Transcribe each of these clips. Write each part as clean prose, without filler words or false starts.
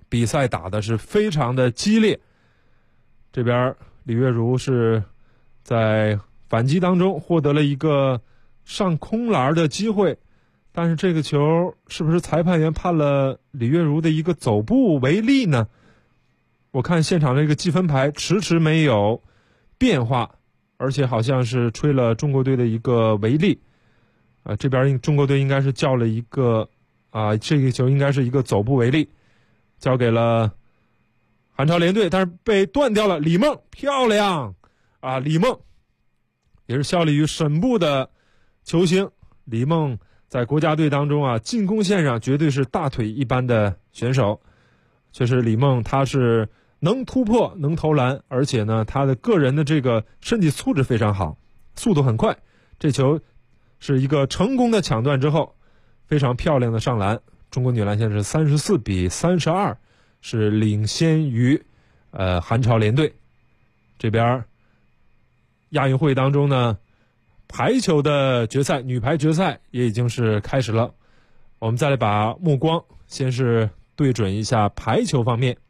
比赛打的是非常的激烈。这边李月如是在反击当中获得了一个上空篮的机会，但是这个球是不是裁判员判了李月如的一个走步违例呢？我看现场这个计分牌迟迟没有变化，而且好像是吹了中国队的一个违例。这边中国队应该是叫了一个这个球应该是一个走步违例，交给了韩朝联队，但是被断掉了。李梦漂亮啊！李梦也是效力于沈部的球星。李梦在国家队当中啊，进攻线上绝对是大腿一般的选手。确实，李梦他是能突破、能投篮，而且呢，他的个人的这个身体素质非常好，速度很快。这球是一个成功的抢断之后，非常漂亮的上篮。中国女篮现在是34-32，是领先于韩朝联队。这边亚运会当中呢，排球的决赛，女排决赛也已经是开始了。我们再来把目光先是对准一下排球方面。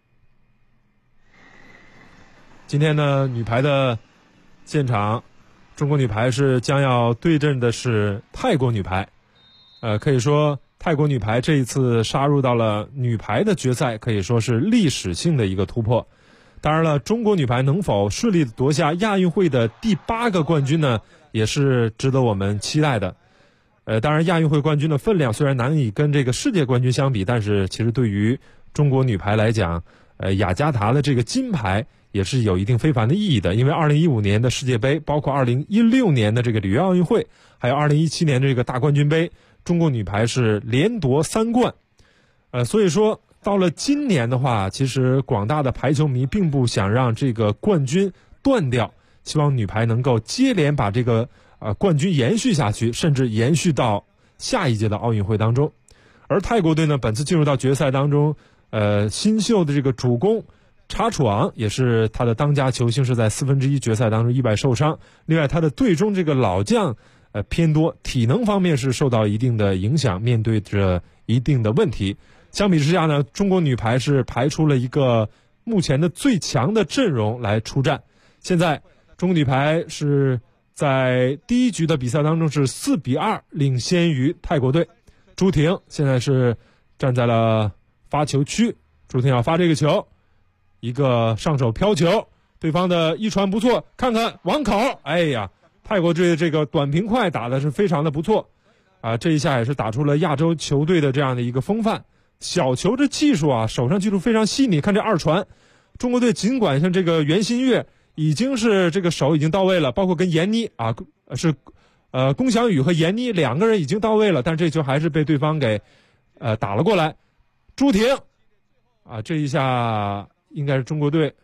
今天呢，女排的现场，中国女排是将要对阵的是泰国女排。可以说泰国女排这一次杀入到了女排的决赛，可以说是历史性的一个突破。当然了，中国女排能否顺利夺下亚运会的第8个冠军呢，也是值得我们期待的。当然亚运会冠军的分量虽然难以跟这个世界冠军相比，但是其实对于中国女排来讲，雅加达的这个金牌也是有一定非凡的意义的。因为2015年的世界杯，包括2016年的这个里约奥运会，还有2017年的这个大冠军杯，中国女排是连夺3冠。所以说到了今年的话，其实广大的排球迷并不想让这个冠军断掉，希望女排能够接连把这个冠军延续下去，甚至延续到下一届的奥运会当中。而泰国队呢，本次进入到决赛当中，新秀的这个主攻查楚昂也是他的当家球星，是在1/4决赛当中意外受伤。另外他的队中这个老将偏多，体能方面是受到一定的影响，面对着一定的问题。相比之下呢，中国女排是排出了一个目前的最强的阵容来出战。现在中国女排是在第一局的比赛当中是4-2领先于泰国队。朱婷现在是站在了发球区，朱婷要发这个球，一个上手飘球，对方的一传不错，看看网口，哎呀，泰国队的这个短平快打的是非常的不错这一下也是打出了亚洲球队的这样的一个风范。小球的技术手上技术非常细腻。看这二传，中国队尽管像这个袁心玥已经是这个手已经到位了，包括跟闫妮是龚翔宇和闫妮2个人已经到位了，但这球还是被对方给打了过来。朱婷这一下应该是中国队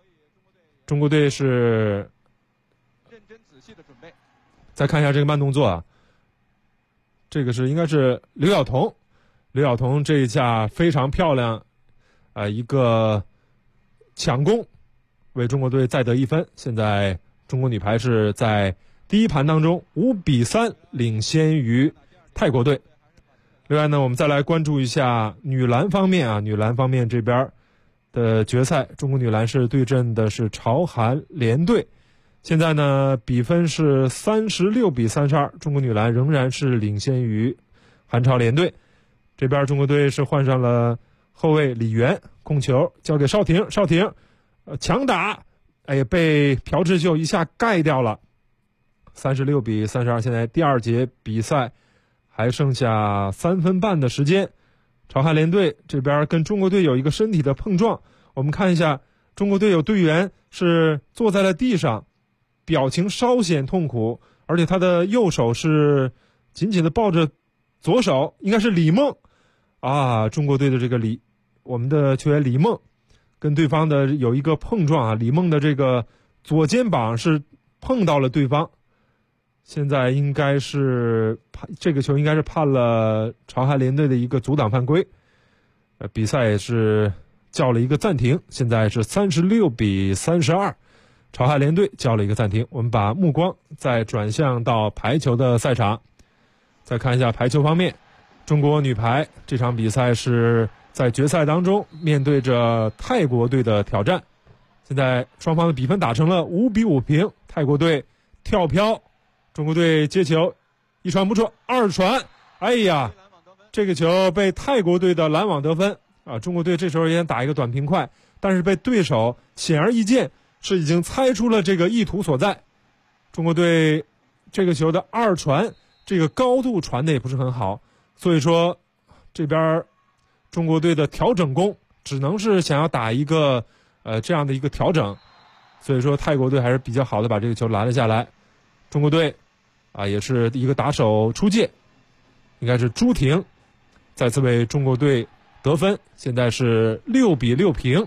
是认真仔细的准备。 再看一下这个慢动作这个是应该是刘晓彤这一下非常漂亮一个抢攻，为中国队再得1分。现在中国女排是在第一盘当中5-3领先于泰国队。另外呢，我们再来关注一下女篮方面女篮方面这边的决赛，中国女篮是对阵的是朝韩联队。现在呢，比分是36-32，中国女篮仍然是领先于韩朝联队。这边中国队是换上了后卫李媛，控球交给邵婷，强打，被朴智秀一下盖掉了。36-32，现在第2节比赛还剩下3分半的时间。朝韩联队这边跟中国队有一个身体的碰撞，我们看一下，中国队有队员是坐在了地上，表情稍显痛苦，而且他的右手是紧紧的抱着左手，应该是李梦中国队的这个我们的球员李梦跟对方的有一个碰撞李梦的这个左肩膀是碰到了对方。现在应该是这个球应该是判了朝韩联队的一个阻挡犯规，比赛也是叫了一个暂停。现在是36-32，朝韩联队叫了一个暂停。我们把目光再转向到排球的赛场，再看一下排球方面，中国女排这场比赛是在决赛当中面对着泰国队的挑战。现在双方的比分打成了5-5平，泰国队跳飘，中国队接球，一传不出，二传，哎呀，这个球被泰国队的拦网得分啊！中国队这时候也想打一个短平快，但是被对手显而易见是已经猜出了这个意图所在。中国队这个球的二传，这个高度传的也不是很好，所以说这边中国队的调整攻只能是想要打一个这样的一个调整，所以说泰国队还是比较好的把这个球拦了下来。中国队也是一个打手出界，应该是朱婷再次为中国队得分，现在是6-6平。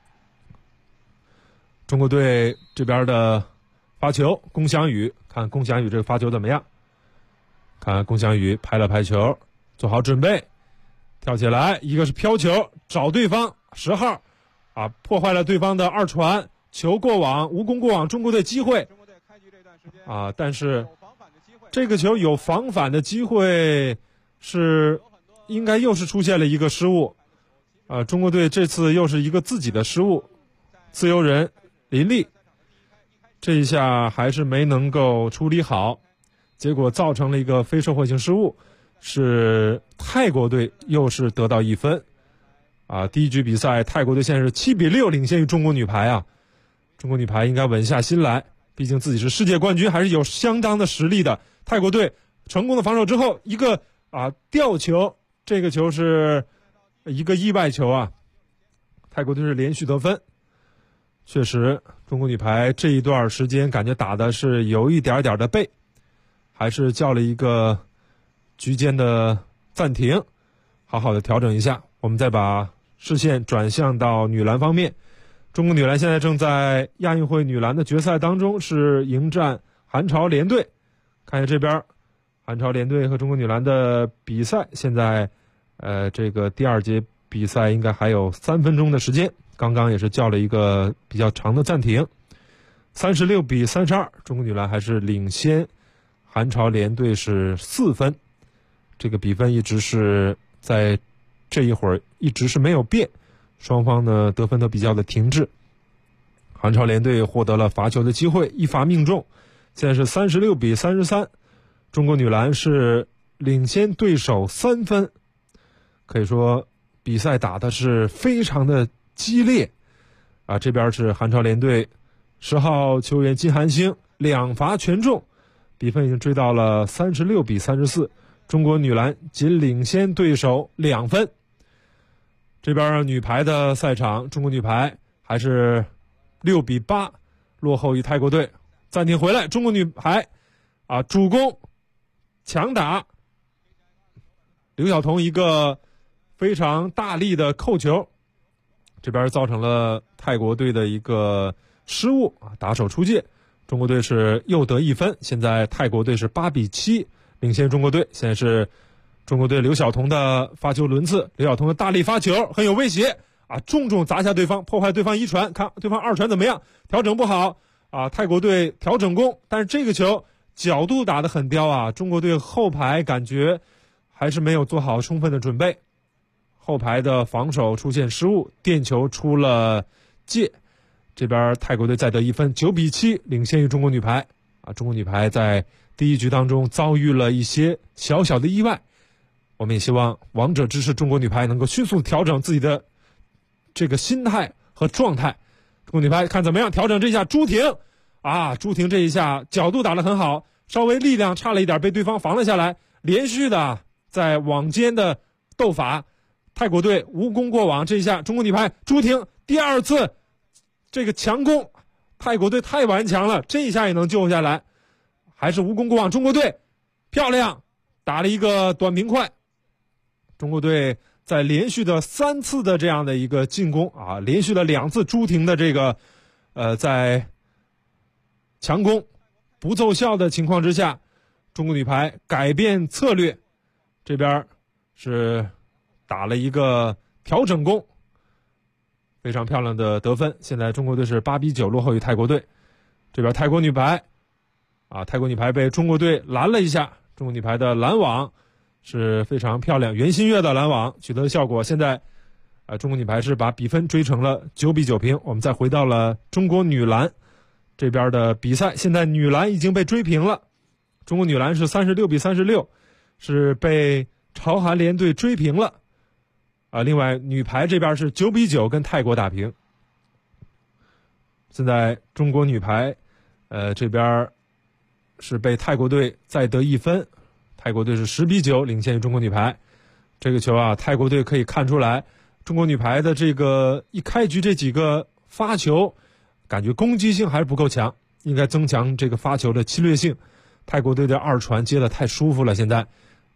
中国队这边的发球，龚翔宇，看龚翔宇这个发球怎么样？看龚翔宇拍了拍球，做好准备，跳起来，一个是飘球找对方10号，破坏了对方的二传，球过网，无功过网，中国队机会但是这个球有防反的机会，是应该又是出现了一个失误中国队这次又是一个自己的失误，自由人林立这一下还是没能够处理好，结果造成了一个非社会性失误，是泰国队又是得到1分第一局比赛泰国队现在是7-6领先于中国女排中国女排应该稳下心来，毕竟自己是世界冠军，还是有相当的实力的。泰国队成功的防守之后，一个吊球，这个球是一个意外球泰国队是连续得分。确实中国女排这一段时间感觉打的是有一点点的背，还是叫了一个局间的暂停，好好的调整一下。我们再把视线转向到女篮方面，中国女篮现在正在亚运会女篮的决赛当中，是迎战韩朝联队。看一下这边韩朝联队和中国女篮的比赛，现在这个第2节比赛应该还有3分钟的时间，刚刚也是叫了一个比较长的暂停。36-32，中国女篮还是领先韩朝联队是4分，这个比分一直是在这一会儿一直是没有变，双方呢得分都比较的停滞。韩朝联队获得了罚球的机会，一罚命中，现在是36-33，中国女篮是领先对手3分，可以说比赛打的是非常的激烈这边是韩朝联队10号球员金韩星2罚全中，比分已经追到了36-34，中国女篮仅领先对手2分。这边女排的赛场，中国女排还是6-8落后于泰国队。暂停回来，中国女排主攻强打，刘晓彤一个非常大力的扣球，这边造成了泰国队的一个失误打手出界，中国队是又得1分，现在泰国队是8-7领先中国队。现在是中国队刘晓彤的发球轮次，刘晓彤的大力发球很有威胁重重砸下对方，破坏对方一传，看对方二传怎么样，调整不好泰国队调整攻，但是这个球角度打得很刁中国队后排感觉还是没有做好充分的准备，后排的防守出现失误，垫球出了界，这边泰国队再得1分，9-7领先于中国女排中国女排在第一局当中遭遇了一些小小的意外，我们也希望王者之士中国女排能够迅速调整自己的这个心态和状态。中国女排看怎么样调整这一下，朱婷朱婷这一下角度打得很好，稍微力量差了一点被对方防了下来，连续的在网间的斗法，泰国队无功过网，这一下中国女排朱婷第2次这个强攻，泰国队太顽强了，这一下也能救下来，还是无功过网，中国队漂亮打了一个短平快。中国队在连续的3次的这样的一个进攻连续了2次朱婷的这个在强攻不奏效的情况之下，中国女排改变策略，这边是打了一个调整攻，非常漂亮的得分。现在中国队是8-9落后于泰国队。这边泰国女排泰国女排被中国队拦了一下，中国女排的拦网是非常漂亮，袁心玥的拦网取得的效果。现在中国女排是把比分追成了9-9平。我们再回到了中国女篮这边的比赛，现在女篮已经被追平了，中国女篮是36-36，是被朝韩联队追平了。另外女排这边是9-9跟泰国打平。现在中国女排这边是被泰国队再得1分，泰国队是10-9领先于中国女排。这个球啊，泰国队可以看出来中国女排的这个一开局这几个发球感觉攻击性还是不够强，应该增强这个发球的侵略性。泰国队的2传接得太舒服了。现在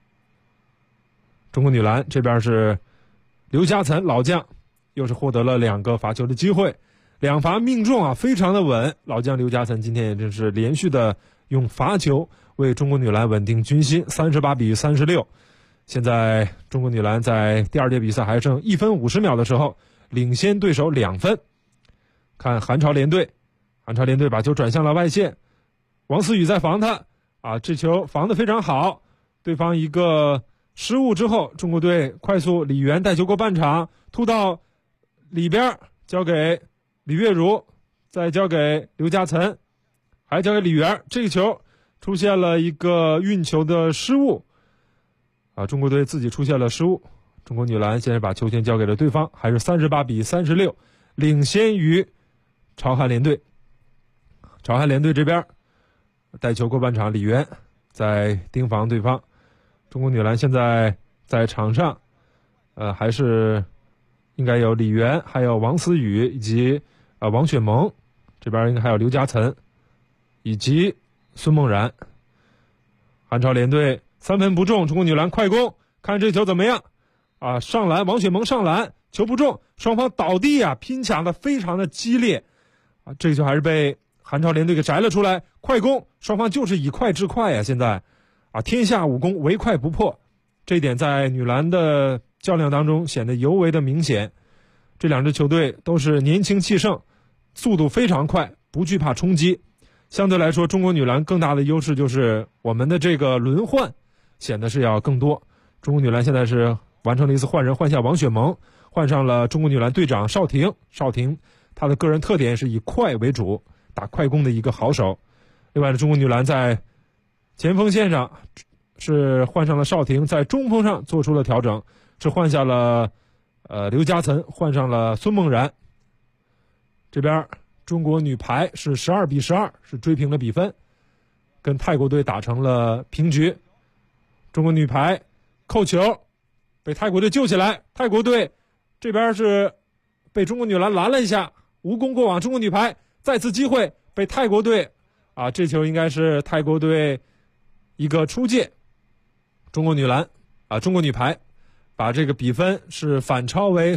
中国女篮这边是刘家岑老将又是获得了2个罚球的机会，2罚命中啊，非常的稳。老将刘家岑今天也真是连续的用罚球为中国女篮稳定军心，38-36。现在中国女篮在第2节比赛还剩1分50秒的时候领先对手2分。看韩朝联队，韩朝联队把球转向了外线，王思雨在防他这球防得非常好。对方一个失误之后，中国队快速李源带球过半场，突到里边交给李月如，再交给刘家岑，还交给李源。这个球出现了一个运球的失误中国队自己出现了失误。中国女篮现在把球权交给了对方，还是38-36领先于朝韩联队。朝韩联队这边带球过半场，李源在盯防对方。中国女篮现在在场上还是应该有李源，还有王思雨以及王雪萌，这边应该还有刘家岑以及孙梦然。韩朝联队3分不中，中国女篮快攻，看这球怎么样上篮，王雪萌上篮，球不中，双方倒地拼抢的非常的激烈这个球还是被韩朝联队给摘了出来。快攻，双方就是以快制快现在天下武功唯快不破，这一点在女篮的较量当中显得尤为的明显。这2支球队都是年轻气盛，速度非常快，不惧怕冲击。相对来说，中国女篮更大的优势就是我们的这个轮换显得是要更多。中国女篮现在是完成了一次换人，换下王雪萌，换上了中国女篮队长邵婷。邵婷她的个人特点是以快为主，打快攻的一个好手。另外呢，中国女篮在前锋线上是换上了邵婷，在中锋上做出了调整，是换下了刘家岑，换上了孙梦然。这边中国女排是12-12，是追平了比分，跟泰国队打成了平局。中国女排扣球被泰国队救起来，泰国队这边是被中国女篮拦了一下，无功过往。中国女排再次机会被泰国队这球应该是泰国队一个出界。中国女篮中国女排把这个比分是反超为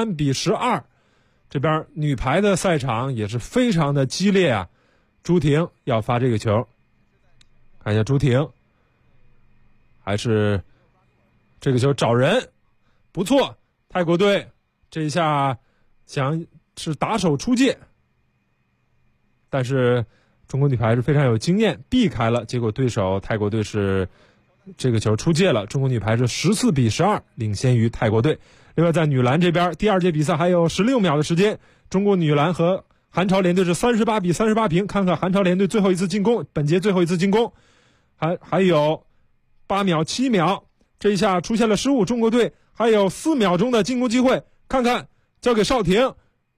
13-12。这边女排的赛场也是非常的激烈朱婷要发这个球，看一下朱婷，还是这个球找人不错，泰国队这一下想是打手出界，但是中国女排是非常有经验，避开了，结果对手泰国队是这个球出界了。中国女排是14-12领先于泰国队。另外在女篮这边，第2节比赛还有16秒的时间，中国女篮和韩朝联队是38-38平。看看韩朝联队最后一次进攻，本节最后一次进攻还有8秒7秒，这一下出现了失误，中国队还有4秒钟的进攻机会，看看交给邵婷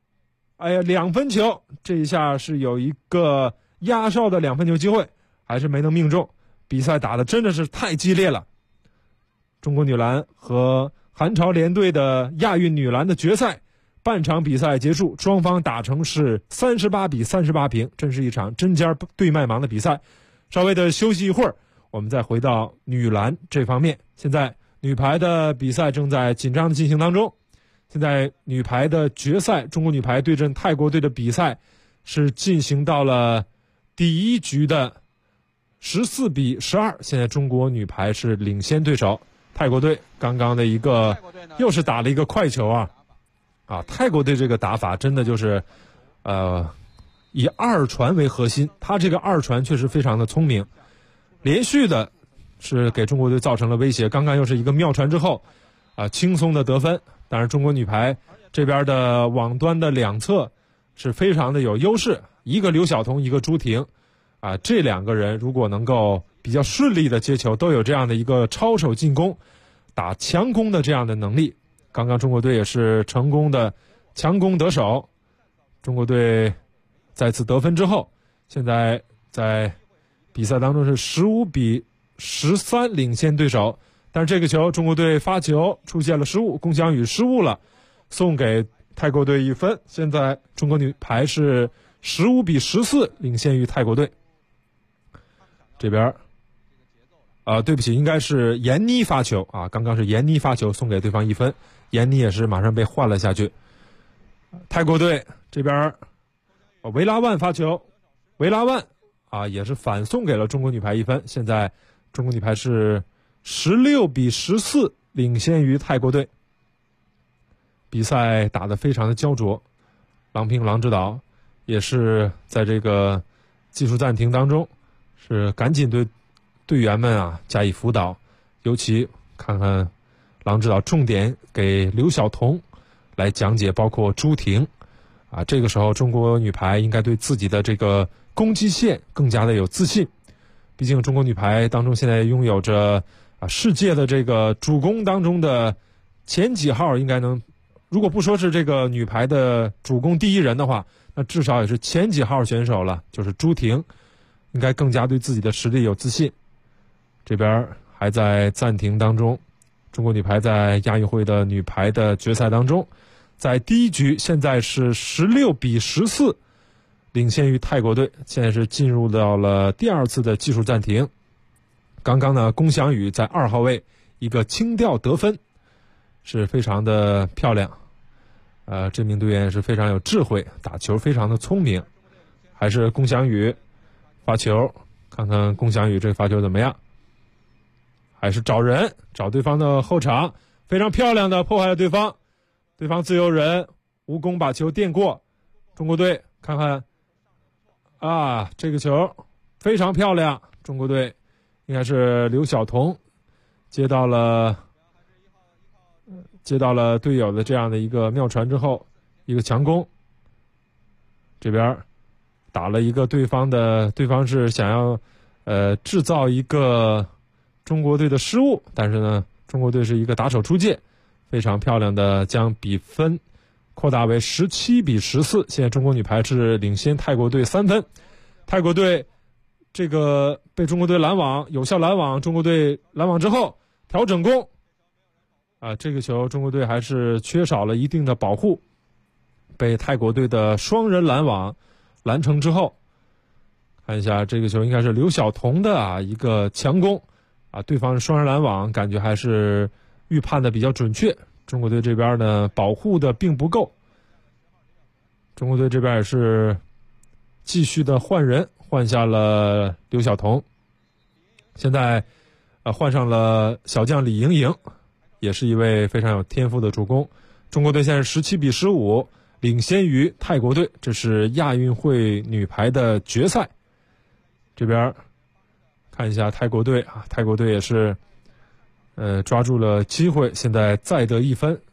，2分球，这一下是有一个压哨的2分球机会，还是没能命中。比赛打得真的是太激烈了。中国女篮和韩朝联队的亚运女篮的决赛，半场比赛结束，双方打成是38-38平，真是一场针尖对麦芒的比赛。稍微的休息一会儿，我们再回到女篮这方面。现在女排的比赛正在紧张的进行当中。现在女排的决赛，中国女排对阵泰国队的比赛是进行到了第1局的14-12，现在中国女排是领先对手。泰国队刚刚的一个又是打了一个快球泰国队这个打法真的就是以2传为核心，他这个2传确实非常的聪明，连续的是给中国队造成了威胁。刚刚又是一个妙传之后轻松的得分， 当然，中国女排这边的网端的两侧是非常的有优势，一个刘晓彤，一个朱婷，这两个人如果能够比较顺利的接球，都有这样的一个抄手进攻、打强攻的这样的能力。刚刚中国队也是成功的强攻得手，中国队再次得分之后，现在在比赛当中是15-13领先对手。但是这个球中国队发球出现了失误，龚翔宇失误了，送给泰国队1分。现在中国女排是15-14领先于泰国队。这边对不起，应该是闫妮发球刚刚是闫妮发球送给对方1分，闫妮也是马上被换了下去。泰国队这边维拉万发球，维拉万也是反送给了中国女排1分。现在中国女排是16-14领先于泰国队。比赛打得非常的焦灼，郎平郎指导也是在这个技术暂停当中是赶紧对队员们加以辅导，尤其看看郎指导重点给刘晓彤来讲解，包括朱婷这个时候中国女排应该对自己的这个攻击线更加的有自信。毕竟中国女排当中现在拥有着世界的这个主攻当中的前几号，应该能，如果不说是这个女排的主攻第一人的话，那至少也是前几号选手了，就是朱婷，应该更加对自己的实力有自信。这边还在暂停当中，中国女排在亚运会的女排的决赛当中，在第一局现在是16-14领先于泰国队，现在是进入到了第二次的技术暂停。刚刚呢，龚翔宇在2号位一个轻吊得分，是非常的漂亮。这名队员是非常有智慧，打球非常的聪明。还是龚翔宇发球，看看龚翔宇这个发球怎么样？还是找人，找对方的后场，非常漂亮的破坏了对方自由人吴功把球垫过。中国队看看这个球非常漂亮，中国队应该是刘晓彤接到了队友的这样的一个妙传之后，一个强攻。这边打了一个对方是想要制造一个中国队的失误，但是呢中国队是一个打手出界，非常漂亮的将比分扩大为17-14。现在中国女排是领先泰国队3分。泰国队这个被中国队拦网，有效拦网，中国队拦网之后调整攻这个球中国队还是缺少了一定的保护，被泰国队的双人拦网拦成之后，看一下这个球应该是刘晓彤的一个强攻对方双人拦网感觉还是预判的比较准确，中国队这边呢保护的并不够。中国队这边也是继续的换人，换下了刘晓彤，现在换上了小将李盈莹，也是一位非常有天赋的主攻。中国队现在17-15领先于泰国队，这是亚运会女排的决赛。这边看一下泰国队泰国队也是抓住了机会，现在再得1分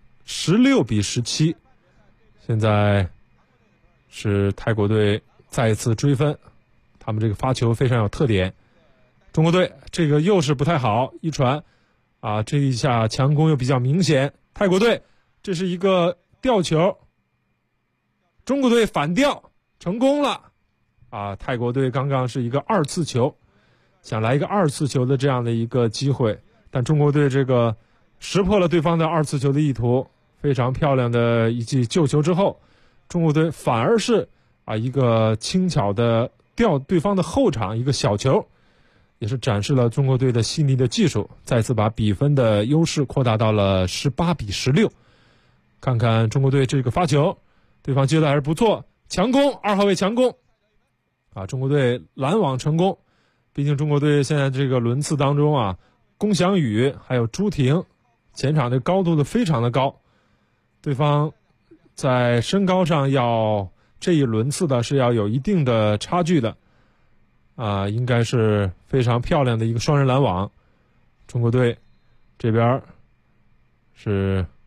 ，16-17。现在是泰国队再一次追分，他们这个发球非常有特点。中国队这个又是不太好，一传这一下强攻又比较明显。泰国队这是一个吊球，中国队反吊成功了泰国队刚刚是一个2次球，想来一个2次球的这样的一个机会，但中国队这个识破了对方的2次球的意图，非常漂亮的一记救球之后，中国队反而是一个轻巧的吊对方的后场一个小球，也是展示了中国队的细腻的技术，再次把比分的优势扩大到了18-16。看看中国队这个发球，对方接的还是不错，强攻2号位强攻中国队拦网成功。毕竟中国队现在这个轮次当中龚翔宇还有朱婷前场的高度的非常的高，对方在身高上要这一轮次的是要有一定的差距的应该是非常漂亮的一个双人拦网。中国队这边是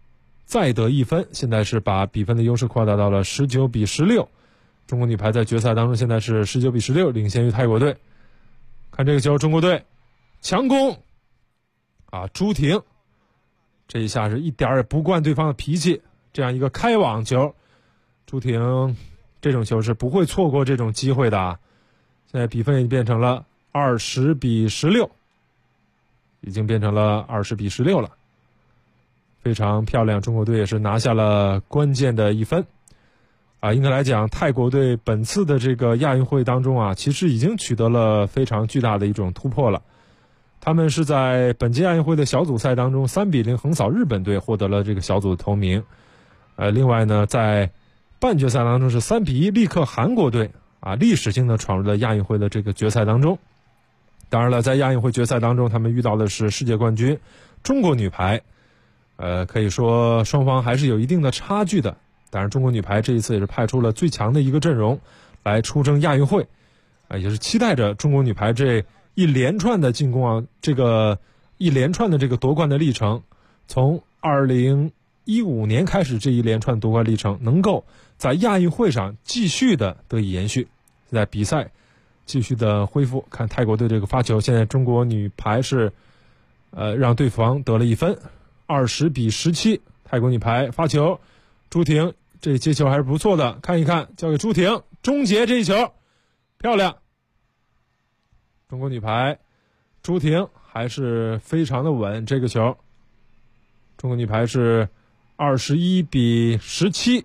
再得一分，现在是把比分的优势扩大到了19-16。中国女排在决赛当中现在是19-16，领先于泰国队。看这个球，中国队强攻朱婷这一下是一点也不惯对方的脾气，这样一个开网球，朱婷这种球是不会错过这种机会的啊。现在比分已经变成了20-16，已经变成了20-16了，非常漂亮。中国队也是拿下了关键的一分应该来讲，泰国队本次的这个亚运会当中其实已经取得了非常巨大的一种突破了。他们是在本届亚运会的小组赛当中3-0横扫日本队，获得了这个小组的头名。另外呢，在半决赛当中是3-1力克韩国队历史性的闯入了亚运会的这个决赛当中。当然了，在亚运会决赛当中，他们遇到的是世界冠军中国女排，可以说双方还是有一定的差距的。当然，中国女排这一次也是派出了最强的一个阵容来出征亚运会，也是期待着中国女排这一连串的进攻这个一连串的这个夺冠的历程，从2015年开始这一连串夺冠历程，能够在亚运会上继续的得以延续。现在比赛继续的恢复，看泰国队这个发球，现在中国女排是让对方得了一分，20-17。泰国女排发球，朱婷这接球还是不错的，看一看，交给朱婷终结这一球，漂亮。中国女排朱婷还是非常的稳，这个球中国女排是21-17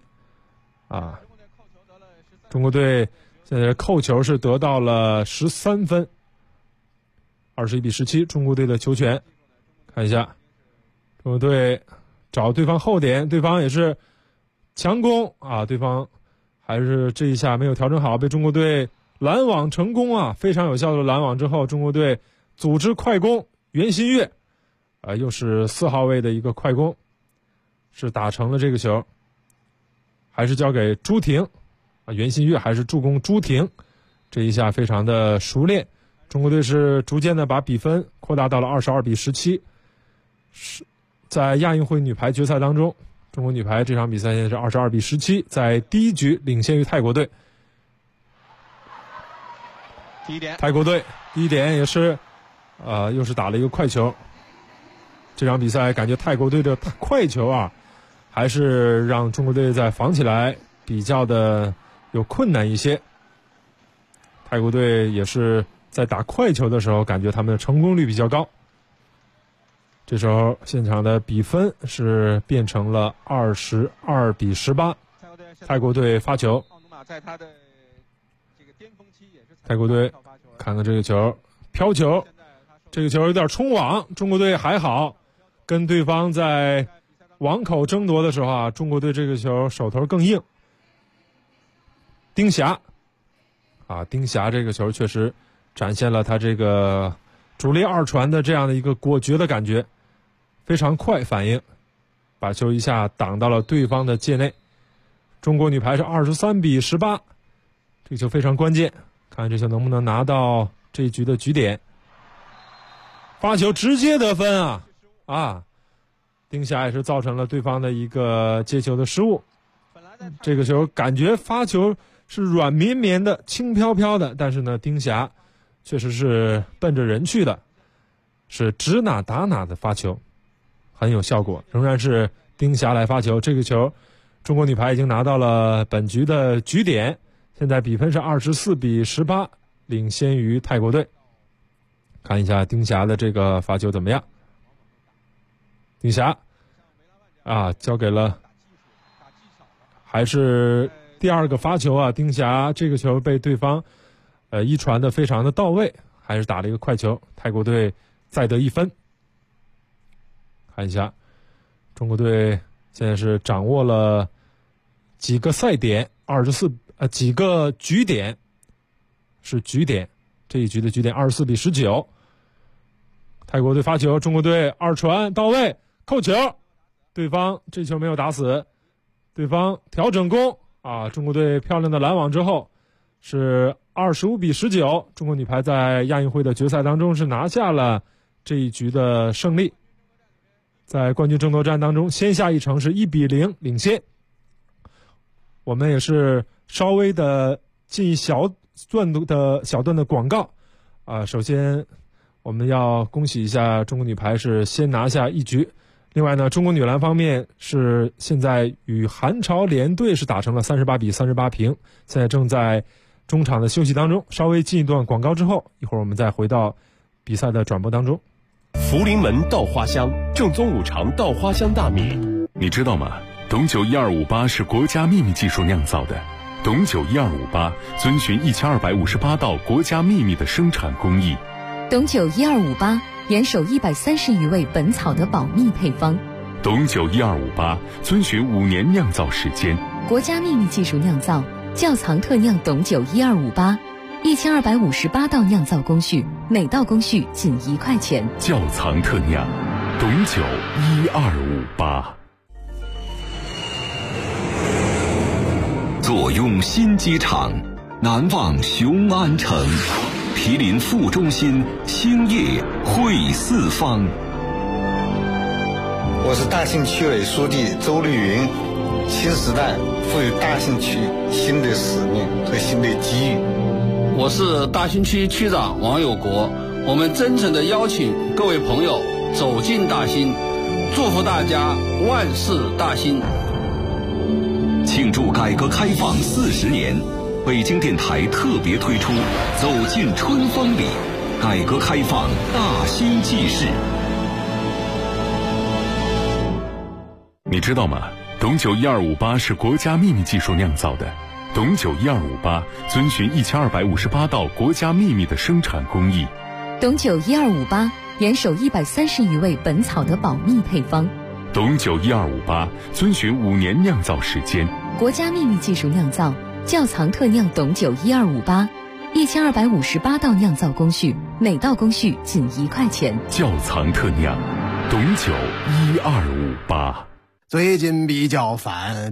中国队现在扣球是得到了13分，21-17，中国队的球权。看一下中国队找对方后点，对方也是强攻对方还是这一下没有调整好，被中国队拦网成功非常有效的拦网之后，中国队组织快攻，袁心玥又是4号位的一个快攻，是打成了这个球，还是交给朱婷袁心玥还是助攻朱婷，这一下非常的熟练。中国队是逐渐的把比分扩大到了22-17。在亚运会女排决赛当中，中国女排这场比赛现在是22-17，在第一局领先于泰国队。泰国队第一点也是又是打了一个快球。这场比赛感觉泰国队的快球还是让中国队在防起来比较的有困难一些。泰国队也是在打快球的时候感觉他们的成功率比较高。这时候现场的比分是变成了22-18，泰国队发球。泰国队看看这个球，飘球，这个球有点冲网，中国队还好，跟对方在网口争夺的时候中国队这个球手头更硬。丁霞丁霞这个球确实展现了他这个主力二传的这样的一个果决的感觉，非常快反应，把球一下挡到了对方的界内。中国女排是23-18，这个球非常关键，看这球能不能拿到这一局的局点。发球直接得分丁霞也是造成了对方的一个接球的失误。这个球感觉发球是软绵绵的轻飘飘的，但是呢丁霞确实是奔着人去的，是指哪打哪的发球，很有效果。仍然是丁霞来发球，这个球中国女排已经拿到了本局的局点，现在比分是24-18，领先于泰国队。看一下丁霞的这个发球怎么样。丁霞交给了，还是第二个发球丁霞这个球被对方一传的非常的到位，还是打了一个快球，泰国队再得一分。看一下中国队现在是掌握了几个赛点几个局点，是局点，这一局的局点24-19。泰国队发球，中国队二传到位，扣球，对方这球没有打死，对方调整攻中国队漂亮的拦网之后是25-19，中国女排在亚运会的决赛当中是拿下了这一局的胜利。 在冠军争夺战当中先下一城是1-0领先。我们也是稍微的进小段的广告首先我们要恭喜一下中国女排是先拿下一局。另外呢，中国女篮方面是现在与韩朝联队是打成了38-38平，现在正在中场的休息当中。稍微进一段广告之后，一会儿我们再回到比赛的转播当中。 福临门稻花香，正宗五常稻花香大米， 你知道吗？董酒1258是国家秘密技术酿造的，董酒1258遵循1258道国家秘密的生产工艺。 董酒1258严守130余味本草的保密配方。 董酒1258遵循5年酿造时间， 国家秘密技术酿造，窖藏特酿董酒1258，1258道酿造工序，每道工序仅1块钱。 窖藏特酿，董酒1258。 坐拥新机场，南望雄安城，毗邻副中心，兴业汇四方。 我是大兴区委书记周绿云。新时代赋予大兴区新的使命和新的机遇。 我是大兴区区长王有国。我们真诚地邀请各位朋友走进大兴，祝福大家万事大兴。 庆祝改革开放40年，北京电台特别推出走进春风里，改革开放大兴纪事。 你知道吗？董酒1258是国家秘密技术酿造的，董酒1258遵循1258道国家秘密的生产工艺。 董酒1258严守130余味本草的保密配方。 董酒1258遵循5年酿造时间， 国家秘密技术酿造，窖藏特酿董酒1258，1258道酿造工序，每道工序仅1块钱。 窖藏特酿，董酒1258。 最近比较烦，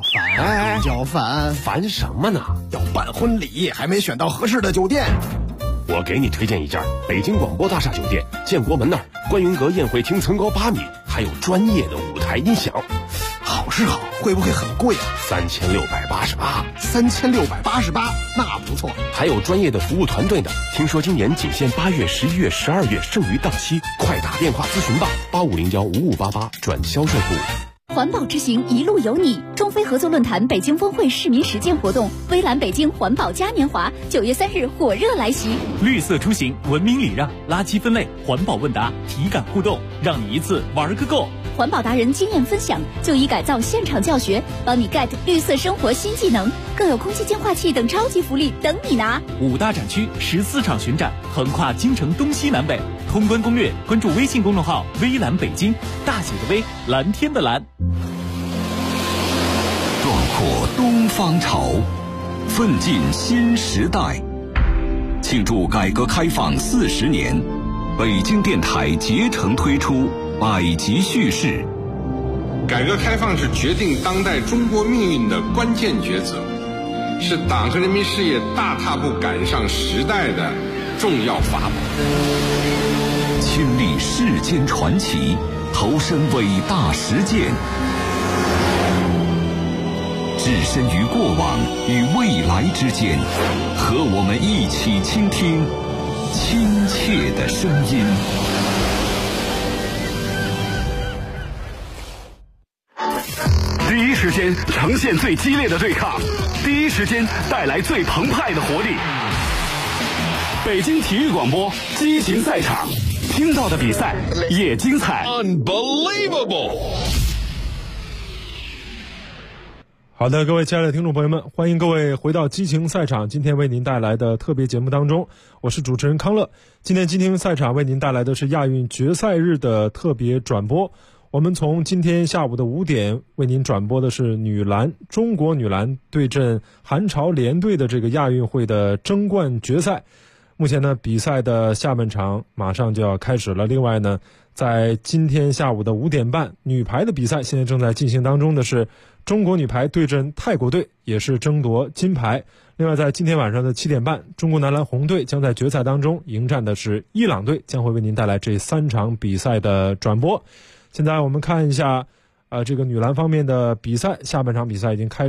烦什么呢？ 要办婚礼，还没选到合适的酒店。 我给你推荐一家北京广播大厦酒店，建国门那儿，观云阁宴会厅层高8米，还有专业的舞台音响。 好是好，会不会很贵啊 ？3688。 3688，那不错。 还有专业的服务团队呢。听说今年仅限8月、11月、12月，剩余档期，快打电话咨询吧，85015588转销售部。 环保之行，一路有你。中非合作论坛北京峰会市民实践活动，微蓝北京环保嘉年华，9月3日火热来袭。 绿色出行，文明礼让，垃圾分类，环保问答，体感互动，让你一次玩个够。 环保达人经验分享，就医改造现场教学，帮你 get 绿色生活新技能，更有空气净化器等超级福利等你拿。 5大展区，14场巡展，横跨京城东西南北。通关攻略，关注微信公众号微蓝北京，大写的微，蓝天的蓝。 壮阔东方潮，奋进新时代。庆祝改革开放40年，北京电台竭诚推出百集叙事。 改革开放是决定当代中国命运的关键抉择，是党和人民事业大踏步赶上时代的重要法宝。 亲历世间传奇，投身伟大实践，置身于过往与未来之间，和我们一起倾听亲切的声音。 第一时间呈现最激烈的对抗，第一时间带来最澎湃的活力。北京体育广播激情赛场，听到的比赛也精彩。 Unbelievable！ 好的，各位亲爱的听众朋友们，欢迎各位回到激情赛场。今天为您带来的特别节目当中，我是主持人康乐。今天激情赛场为您带来的是亚运决赛日的特别转播。我们从今天下午的5点为您转播的是女篮，中国女篮对阵韩朝联队的这个亚运会的争冠决赛。目前呢，比赛的下半场马上就要开始了。另外呢，在今天下午的5点半，女排的比赛现在正在进行当中的是中国女排对阵泰国队，也是争夺金牌。另外在今天晚上的7点半，中国男篮红队将在决赛当中迎战的是伊朗队，将会为您带来这3场比赛的转播。 现在我们看一下这个女篮方面的比赛，下半场比赛已经开始。